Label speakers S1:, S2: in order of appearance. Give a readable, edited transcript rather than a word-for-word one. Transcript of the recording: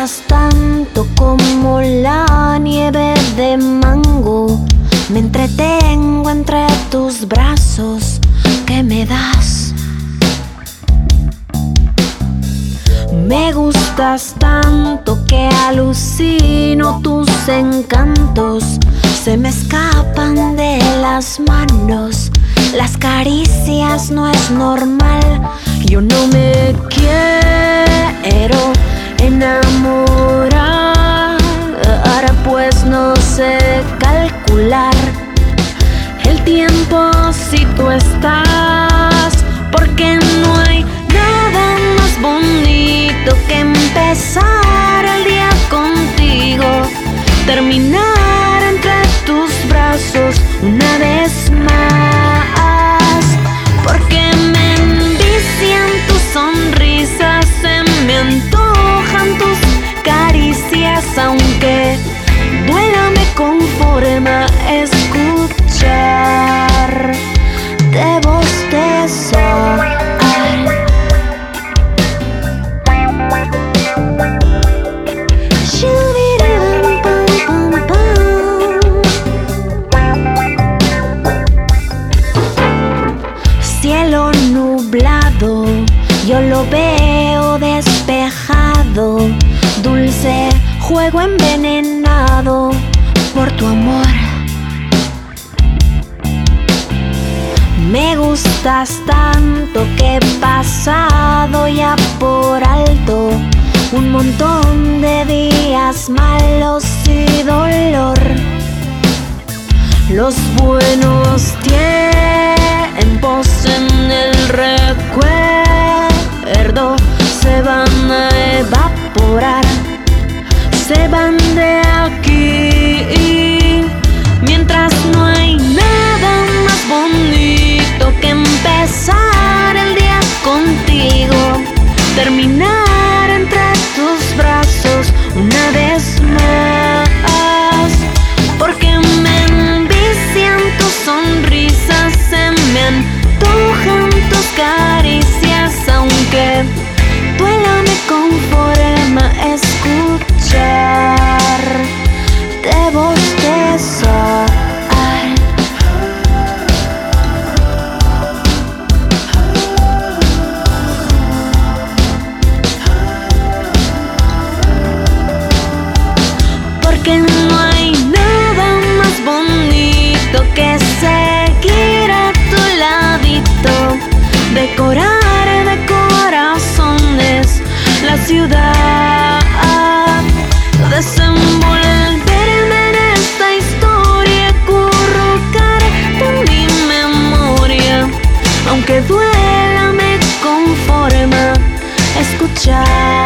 S1: gustas tanto como la nieve de mango. Me entretengo entre tus brazos que me das. Me gustas tanto que alucino tus encantos. Se me escapan de las manos. Las caricias no es normal. Yo no me quiero enamorar, pues no sé calcular el tiempo si tú estás, porque no hay nada más bonito que empezar el día contigo, terminar entre tus brazos una vez más, porque me envician tus sonrisas, se me antojan tus caricias, aunque duela me conforma escuchar de bostezar. Cielo nublado, yo lo veo despejado, dulce juego envenenado por tu amor. Me gustas tanto que he pasado ya por alto un montón de días malos y dolor. Los buenos tiempos en el recuerdo se van a evaporar, se van de aquí, mientras no hay nada más bonito que empezar el día contigo, terminar entre tus brazos una vez más, porque me envician tus sonrisas, se me antojan tus caricias, aunque duela me conforma escuchar de bostezar. Porque no hay nada más bonito que seguir a tu ladito, decorar de corazones la ciudad, desenvolverme en esta historia, acurrucarte en mi memoria, aunque duela me conforma escuchar.